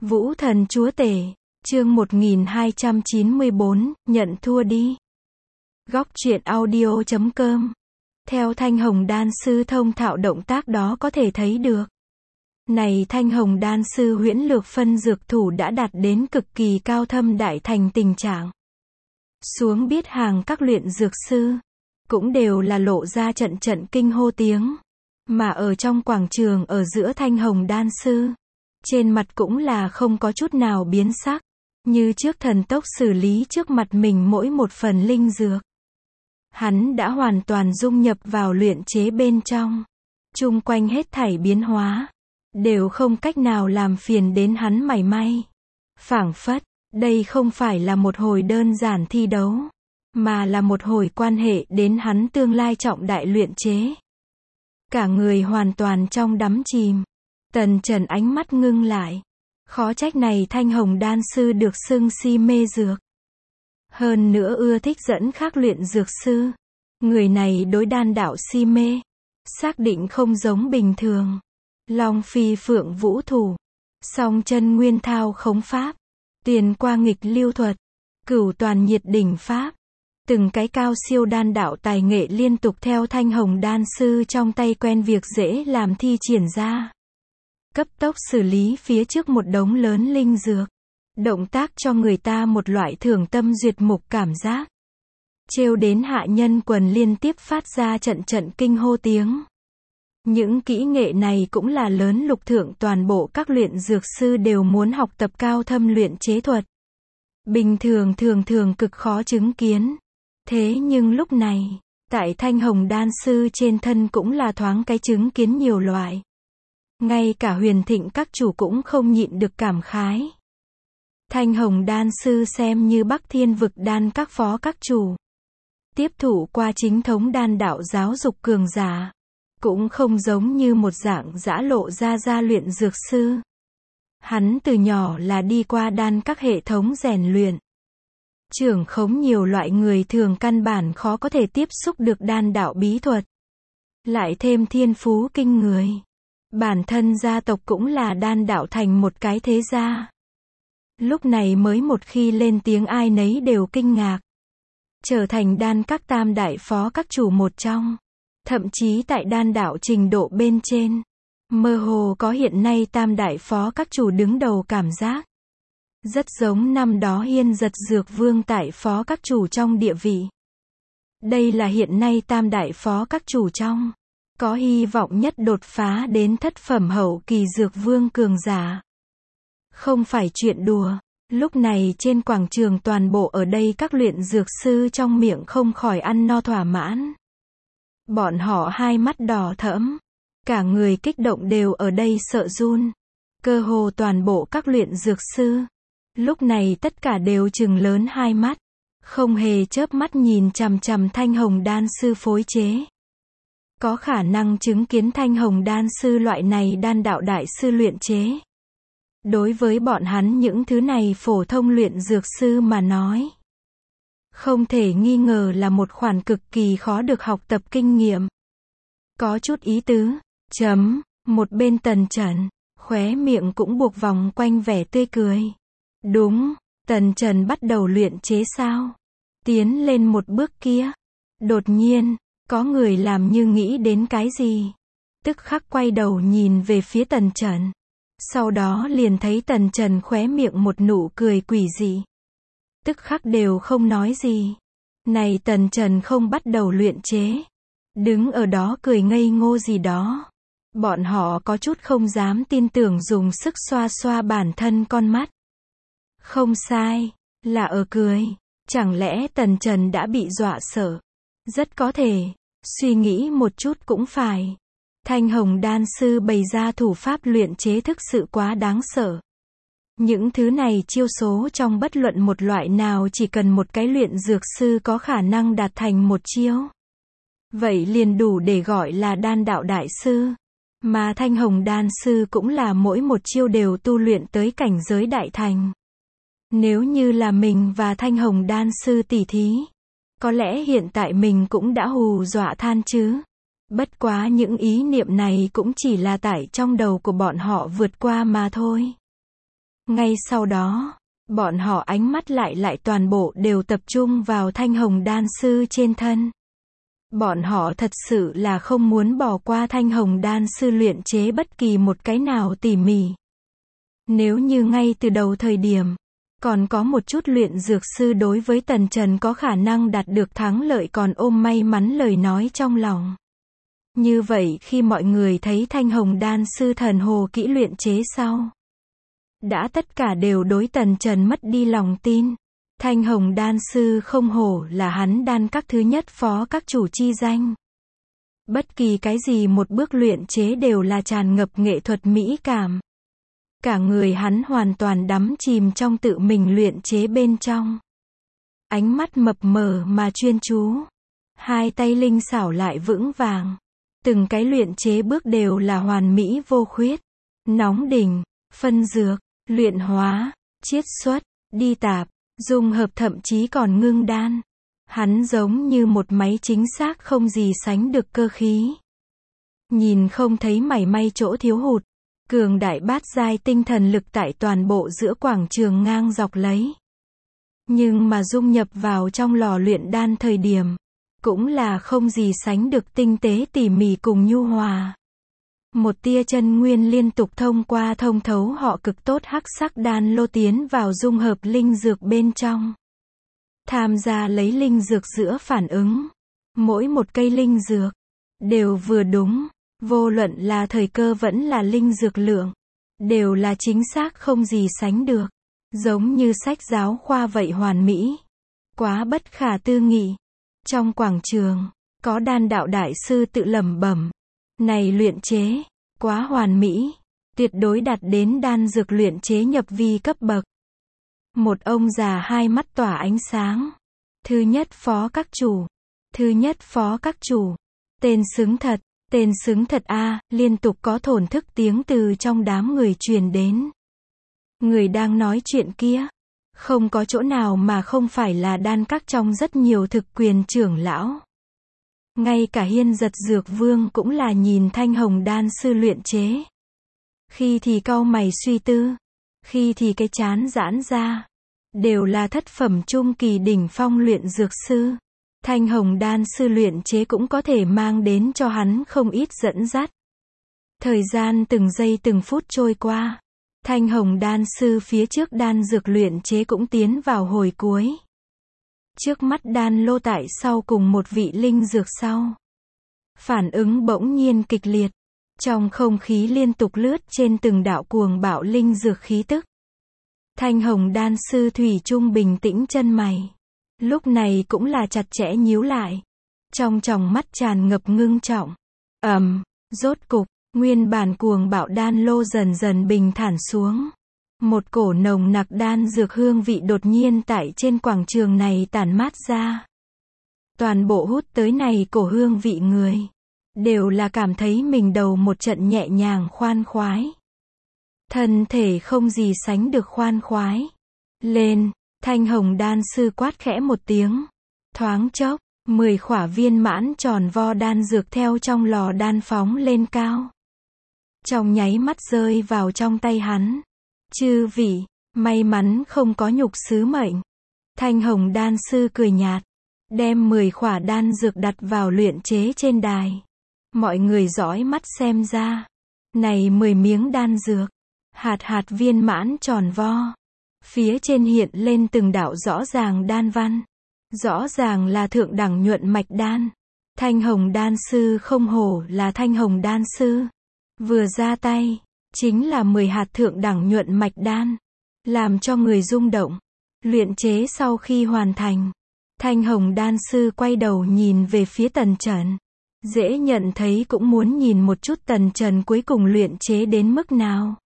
Vũ thần chúa tể, chương 1294, nhận thua đi. Góc truyện audio.com. Theo Thanh Hồng Đan sư thông thạo động tác đó có thể thấy được. Này Thanh Hồng Đan sư huyễn lược phân dược thủ đã đạt đến cực kỳ cao thâm đại thành tình trạng. Xuống biết hàng các luyện dược sư, cũng đều là lộ ra trận trận kinh hô tiếng. Mà ở trong quảng trường ở giữa Thanh Hồng Đan sư, trên mặt cũng là không có chút nào biến sắc, như trước thần tốc xử lý trước mặt mình mỗi một phần linh dược. Hắn đã hoàn toàn dung nhập vào luyện chế bên trong. Chung quanh hết thảy biến hóa, đều không cách nào làm phiền đến hắn mảy may. Phảng phất, đây không phải là một hồi đơn giản thi đấu, mà là một hồi quan hệ đến hắn tương lai trọng đại luyện chế. Cả người hoàn toàn trong đắm chìm. Tần Trần ánh mắt ngưng lại. Khó trách này Thanh Hồng Đan sư được xưng si mê dược. Hơn nữa ưa thích dẫn khác luyện dược sư. Người này đối đan đạo si mê, xác định không giống bình thường. Long phi phượng vũ thủ, song chân nguyên thao khống pháp, tiền qua nghịch lưu thuật, cửu toàn nhiệt đỉnh pháp. Từng cái cao siêu đan đạo tài nghệ liên tục theo Thanh Hồng Đan sư trong tay quen việc dễ làm thi triển ra. Cấp tốc xử lý phía trước một đống lớn linh dược. Động tác cho người ta một loại thưởng tâm duyệt mục cảm giác. Trêu đến hạ nhân quần liên tiếp phát ra trận trận kinh hô tiếng. Những kỹ nghệ này cũng là lớn lục thượng toàn bộ các luyện dược sư đều muốn học tập cao thâm luyện chế thuật. Bình thường thường cực khó chứng kiến. Thế nhưng lúc này, tại Thanh Hồng Đan sư trên thân cũng là thoáng cái chứng kiến nhiều loại. Ngay cả Huyền Thịnh các chủ cũng không nhịn được cảm khái. Thanh Hồng Đan sư xem như Bắc Thiên vực đan các phó các chủ. Tiếp thụ qua chính thống đan đạo giáo dục cường giả. Cũng không giống như một dạng dã lộ ra luyện dược sư. Hắn từ nhỏ là đi qua đan các hệ thống rèn luyện. Trưởng khống nhiều loại người thường căn bản khó có thể tiếp xúc được đan đạo bí thuật. Lại thêm thiên phú kinh người. Bản thân gia tộc cũng là đan đạo thành một cái thế gia. Lúc này mới một khi lên tiếng ai nấy đều kinh ngạc. Trở thành đan các tam đại phó các chủ một trong. Thậm chí tại đan đạo trình độ bên trên. Mơ hồ có hiện nay tam đại phó các chủ đứng đầu cảm giác. Rất giống năm đó Hiên Giật Dược Vương tại phó các chủ trong địa vị. Đây là hiện nay tam đại phó các chủ trong. Có hy vọng nhất đột phá đến thất phẩm hậu kỳ dược vương cường giả. Không phải chuyện đùa. Lúc này trên quảng trường toàn bộ ở đây các luyện dược sư trong miệng không khỏi ăn no thỏa mãn. Bọn họ hai mắt đỏ thẫm. Cả người kích động đều ở đây sợ run. Cơ hồ toàn bộ các luyện dược sư. Lúc này tất cả đều trừng lớn hai mắt. Không hề chớp mắt nhìn chằm chằm Thanh Hồng Đan sư phối chế. Có khả năng chứng kiến Thanh Hồng Đan sư loại này đan đạo đại sư luyện chế. Đối với bọn hắn những thứ này phổ thông luyện dược sư mà nói. Không thể nghi ngờ là một khoản cực kỳ khó được học tập kinh nghiệm. Có chút ý tứ. Một bên Tần Trần, khóe miệng cũng buộc vòng quanh vẻ tươi cười. Đúng, Tần Trần bắt đầu luyện chế sao? Tiến lên một bước kia. Đột nhiên, có người làm như nghĩ đến cái gì. Tức khắc quay đầu nhìn về phía Tần Trần. Sau đó liền thấy Tần Trần khóe miệng một nụ cười quỷ dị. Tức khắc đều không nói gì. Này Tần Trần không bắt đầu luyện chế. Đứng ở đó cười ngây ngô gì đó. Bọn họ có chút không dám tin tưởng dùng sức xoa xoa bản thân con mắt. Không sai, là ở cười. Chẳng lẽ Tần Trần đã bị dọa sợ? Rất có thể. Suy nghĩ một chút cũng phải. Thanh Hồng Đan sư bày ra thủ pháp luyện chế thực sự quá đáng sợ. Những thứ này chiêu số trong bất luận một loại nào chỉ cần một cái luyện dược sư có khả năng đạt thành một chiêu. Vậy liền đủ để gọi là đan đạo đại sư. Mà Thanh Hồng Đan sư cũng là mỗi một chiêu đều tu luyện tới cảnh giới đại thành. Nếu như là mình và Thanh Hồng Đan sư tỉ thí, có lẽ hiện tại mình cũng đã hù dọa than chứ. Bất quá những ý niệm này cũng chỉ là tại trong đầu của bọn họ vượt qua mà thôi. Ngay sau đó, bọn họ ánh mắt lại toàn bộ đều tập trung vào Thanh Hồng Đan Sư trên thân. Bọn họ thật sự là không muốn bỏ qua Thanh Hồng Đan Sư luyện chế bất kỳ một cái nào tỉ mỉ. Nếu như ngay từ đầu thời điểm, còn có một chút luyện dược sư đối với Tần Trần có khả năng đạt được thắng lợi còn ôm may mắn lời nói trong lòng. Như vậy khi mọi người thấy Thanh Hồng Đan Sư thần hồ kỹ luyện chế sau, đã tất cả đều đối Tần Trần mất đi lòng tin. Thanh Hồng Đan Sư không hổ là hắn đan các thứ nhất phó các chủ chi danh. Bất kỳ cái gì một bước luyện chế đều là tràn ngập nghệ thuật mỹ cảm. Cả người hắn hoàn toàn đắm chìm trong tự mình luyện chế bên trong. Ánh mắt mập mờ mà chuyên chú. Hai tay linh xảo lại vững vàng. Từng cái luyện chế bước đều là hoàn mỹ vô khuyết. Nóng đỉnh, phân dược, luyện hóa, chiết xuất, đi tạp, dung hợp thậm chí còn ngưng đan. Hắn giống như một máy chính xác không gì sánh được cơ khí. Nhìn không thấy mảy may chỗ thiếu hụt. Cường đại bát giai tinh thần lực tại toàn bộ giữa quảng trường ngang dọc lấy. Nhưng mà dung nhập vào trong lò luyện đan thời điểm, cũng là không gì sánh được tinh tế tỉ mỉ cùng nhu hòa. Một tia chân nguyên liên tục thông qua thông thấu họ cực tốt hắc sắc đan lô tiến vào dung hợp linh dược bên trong. Tham gia lấy linh dược giữa phản ứng. Mỗi một cây linh dược đều vừa đúng. Vô luận là thời cơ vẫn là linh dược lượng, đều là chính xác không gì sánh được. Giống như sách giáo khoa vậy hoàn mỹ. Quá bất khả tư nghị. Trong quảng trường, có đan đạo đại sư tự lẩm bẩm. Này luyện chế, quá hoàn mỹ. Tuyệt đối đạt đến đan dược luyện chế nhập vi cấp bậc. Một ông già hai mắt tỏa ánh sáng. Thứ nhất phó các chủ. Thứ nhất phó các chủ. Tên xứng thật. Tên xứng thật a, liên tục có thổn thức tiếng từ trong đám người truyền đến. Người đang nói chuyện kia, không có chỗ nào mà không phải là đan các trong rất nhiều thực quyền trưởng lão. Ngay cả Hiên Giật Dược Vương cũng là nhìn Thanh Hồng Đan Sư luyện chế. Khi thì cau mày suy tư, khi thì cái trán giãn ra. Đều là thất phẩm trung kỳ đỉnh phong luyện dược sư. Thanh Hồng Đan Sư luyện chế cũng có thể mang đến cho hắn không ít dẫn dắt. Thời gian từng giây từng phút trôi qua. Thanh Hồng Đan Sư phía trước đan dược luyện chế cũng tiến vào hồi cuối. Trước mắt đan lô tại sau cùng một vị linh dược sau. Phản ứng bỗng nhiên kịch liệt. Trong không khí liên tục lướt trên từng đạo cuồng bạo linh dược khí tức. Thanh Hồng Đan Sư thủy chung bình tĩnh chân mày. Lúc này cũng là chặt chẽ nhíu lại. Trong tròng mắt tràn ngập ngưng trọng. Rốt cục, nguyên bản cuồng bạo đan lô dần dần bình thản xuống. Một cổ nồng nặc đan dược hương vị đột nhiên tại trên quảng trường này tản mát ra. Toàn bộ hút tới này cổ hương vị người. Đều là cảm thấy mình đầu một trận nhẹ nhàng khoan khoái. Thân thể không gì sánh được khoan khoái. Lên. Thanh Hồng Đan Sư quát khẽ một tiếng. Thoáng chốc, 10 khỏa viên mãn tròn vo đan dược theo trong lò đan phóng lên cao. Trong nháy mắt rơi vào trong tay hắn. Chư vị, may mắn không có nhục sứ mệnh. Thanh Hồng Đan Sư cười nhạt. Đem 10 khỏa đan dược đặt vào luyện chế trên đài. Mọi người dõi mắt xem ra. Này 10 miếng đan dược. Hạt viên mãn tròn vo. Phía trên hiện lên từng đạo rõ ràng đan văn. Rõ ràng là thượng đẳng nhuận mạch đan. Thanh Hồng Đan Sư không hổ là Thanh Hồng Đan Sư. Vừa ra tay, chính là 10 hạt thượng đẳng nhuận mạch đan. Làm cho người rung động. Luyện chế sau khi hoàn thành. Thanh Hồng Đan Sư quay đầu nhìn về phía Tần Trần. Dễ nhận thấy cũng muốn nhìn một chút Tần Trần cuối cùng luyện chế đến mức nào.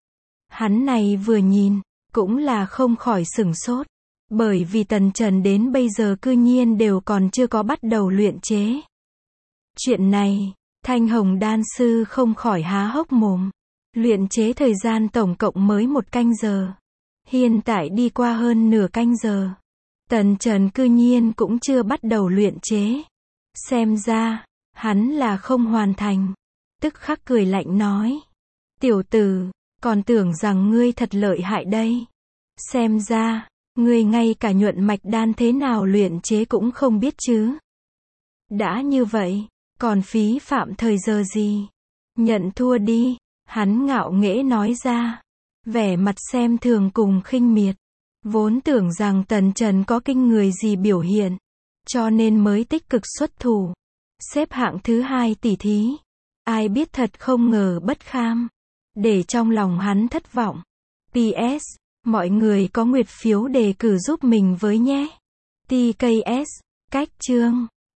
Hắn này vừa nhìn, cũng là không khỏi sửng sốt. Bởi vì Tần Trần đến bây giờ cư nhiên đều còn chưa có bắt đầu luyện chế. Chuyện này, Thanh Hồng Đan Sư không khỏi há hốc mồm. Luyện chế thời gian tổng cộng mới 1 canh giờ. Hiện tại đi qua hơn nửa canh giờ. Tần Trần cư nhiên cũng chưa bắt đầu luyện chế. Xem ra, hắn là không hoàn thành. Tức khắc cười lạnh nói. Tiểu tử, Còn tưởng rằng ngươi thật lợi hại đây. Xem ra, ngươi ngay cả nhuận mạch đan thế nào luyện chế cũng không biết chứ. Đã như vậy, còn phí phạm thời giờ gì? Nhận thua đi, hắn ngạo nghễ nói ra. Vẻ mặt xem thường cùng khinh miệt. Vốn tưởng rằng Tần Trần có kinh người gì biểu hiện, cho nên mới tích cực xuất thủ. Xếp hạng thứ 2 tỷ thí. Ai biết thật không ngờ bất kham. Để trong lòng hắn thất vọng. PS, mọi người có nguyệt phiếu đề cử giúp mình với nhé. TKS, cách chương.